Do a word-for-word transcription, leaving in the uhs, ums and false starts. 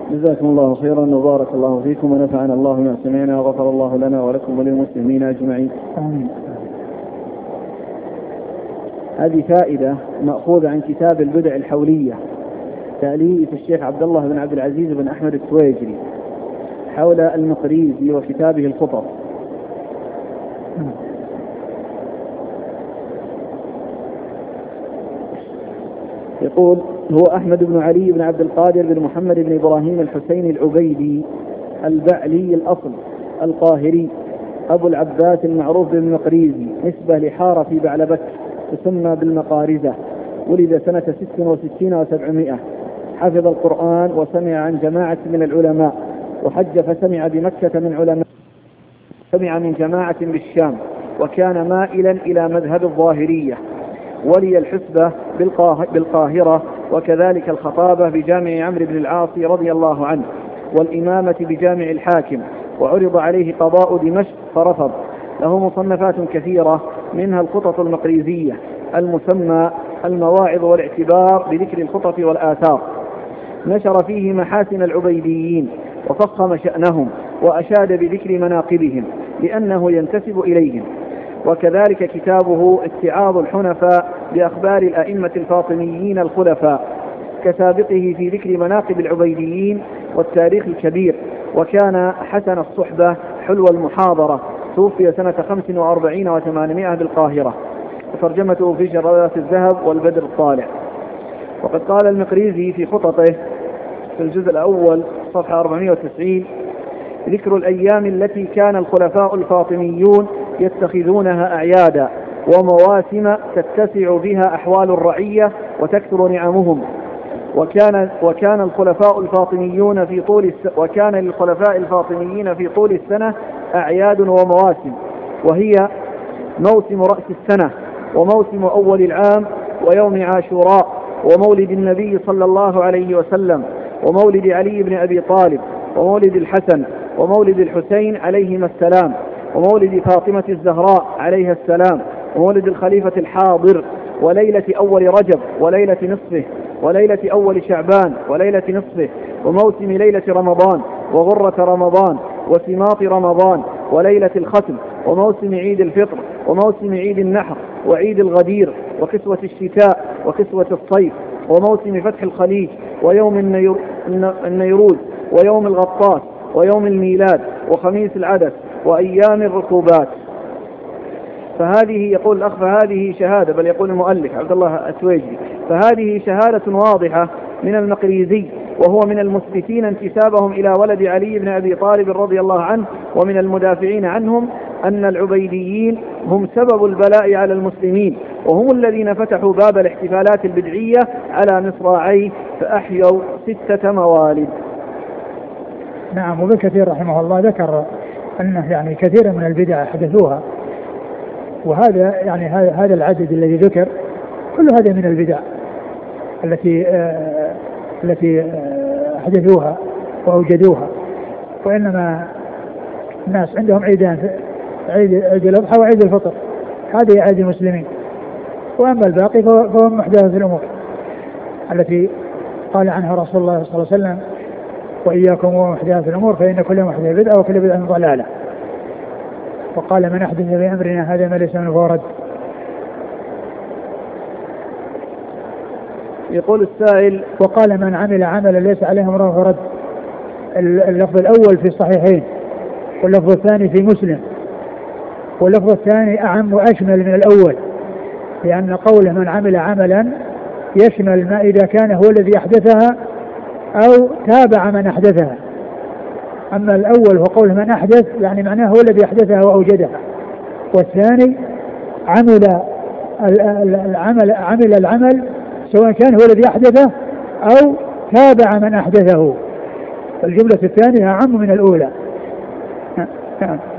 جزاكم الله خيرا وبارك الله فيكم ونفعنا الله بما سمعنا وغفر الله لنا ولكم وللمسلمين أجمعين. آمين. هذه فائدة مأخوذة عن كتاب البدع الحولية تأليف الشيخ عبد الله بن عبد العزيز بن أحمد التويجري حول المقريزي وكتابه الخطب. يقول: هو أحمد بن علي بن عبد القادر بن محمد بن إبراهيم الحسين العبيدي البعلي الأصل القاهري أبو العباس المعروف بالمقريزي، نسبة لحارة في بعلبك تسمى بالمقارزة. ولد سنة ست وستين وسبعمائة. حفظ القرآن وسمع عن جماعة من العلماء، وحج فسمع بمكة من علماء، سمع من جماعة بالشام، وكان مائلا إلى مذهب الظاهرية. ولي الحسبة بالقاهرة، وكذلك الخطابة بجامع عمرو بن العاص رضي الله عنه، والإمامة بجامع الحاكم، وعرض عليه قضاء دمشق فرفض. له مصنفات كثيرة، منها الخطط المقريزية المسمى المواعظ والاعتبار بذكر الخطط والآثار. نشر فيه محاسن العبيديين وفخم شأنهم، وأشاد بذكر مناقبهم لأنه ينتسب إليهم. وكذلك كتابه اتعاظ الحنفاء بأخبار الأئمة الفاطميين الخلفاء، كسابقه في ذكر مناقب العبيديين والتاريخ الكبير. وكان حسن الصحبة حلو المحاضرة، توفي سنة خمس وأربعين وثمانمائة بالقاهرة، وترجمته في شرارات الذهب والبدر الطالع. وقد قال المقريزي في خططه في الجزء الأول صفحة أربعمائة وتسعين: ذكر الأيام التي كان الخلفاء الفاطميون يتخذونها أعيادا ومواسم تتسع بها أحوال الرعية وتكثر نعمهم. وكان وكان الخلفاء الفاطميون في طول الس... وكان للخلفاء الفاطميين في طول السنة أعياد ومواسم، وهي موسم رأس السنة، وموسم أول العام، ويوم عاشوراء، ومولد النبي صلى الله عليه وسلم، ومولد علي بن أبي طالب، ومولد الحسن، ومولد الحسين عليهما السلام، ومولد فاطمة الزهراء عليها السلام، ومولد الخليفة الحاضر، وليلة أول رجب، وليلة نصفه، وليلة أول شعبان، وليلة نصفه، وموسم ليلة رمضان، وغرة رمضان، وسماط رمضان، وليلة الختم، وموسم عيد الفطر، وموسم عيد النحر، وعيد الغدير، وكسوة الشتاء، وكسوة الصيف، وموسم فتح الخليج، ويوم النيروز، ويوم الغطاس، ويوم الميلاد، وخميس العدس، وأيام الركوبات. فهذه يقول الأخ فهذه شهادة، بل يقول المؤلف عبد الله التويجري: فهذه شهادة واضحة من المقريزي، وهو من المثبتين انتسابهم إلى ولد علي بن أبي طالب رضي الله عنه، ومن المدافعين عنهم، أن العبيديين هم سبب البلاء على المسلمين، وهم الذين فتحوا باب الاحتفالات البدعية على مصراعيه، فأحيوا ستة موالد. نعم. وابن كثير رحمه الله ذكر أنه يعني كثيرا من البدع حدثوها، وهذا يعني هذا العدد الذي ذكر كل هذا من البدع التي آه التي آه حدثوها وأوجدوها. وإنما الناس عندهم عيدان، عيد عيد الأضحى وعيد الفطر، هذه عيد المسلمين. وأما الباقي فهو محدثات الأمور التي قال عنها رسول الله صلى الله عليه وسلم: وإياكم ومحدثات الأمور فإن كل محدثة بدعة وكل بدعة ضلالة. وقال: من أحدث في أمرنا هذا ما ليس منه فهو رد. يقول السائل: وقال: من عمل عملا ليس عليه أمره فهو رد. اللفظ الأول في الصحيحين، واللفظ الثاني في مسلم، واللفظ الثاني أعم وأشمل من الأول، لأن قوله من عمل عملا يشمل ما إذا كان هو الذي أحدثها أو تابع من أحدثها. أما الأول هو قوله من أحدث، يعني معناه هو الذي أحدثها وأوجدها. والثاني عمل العمل عمل العمل سواء كان هو الذي أحدثه أو تابع من أحدثه. الجملة الثانية أعم من الأولى.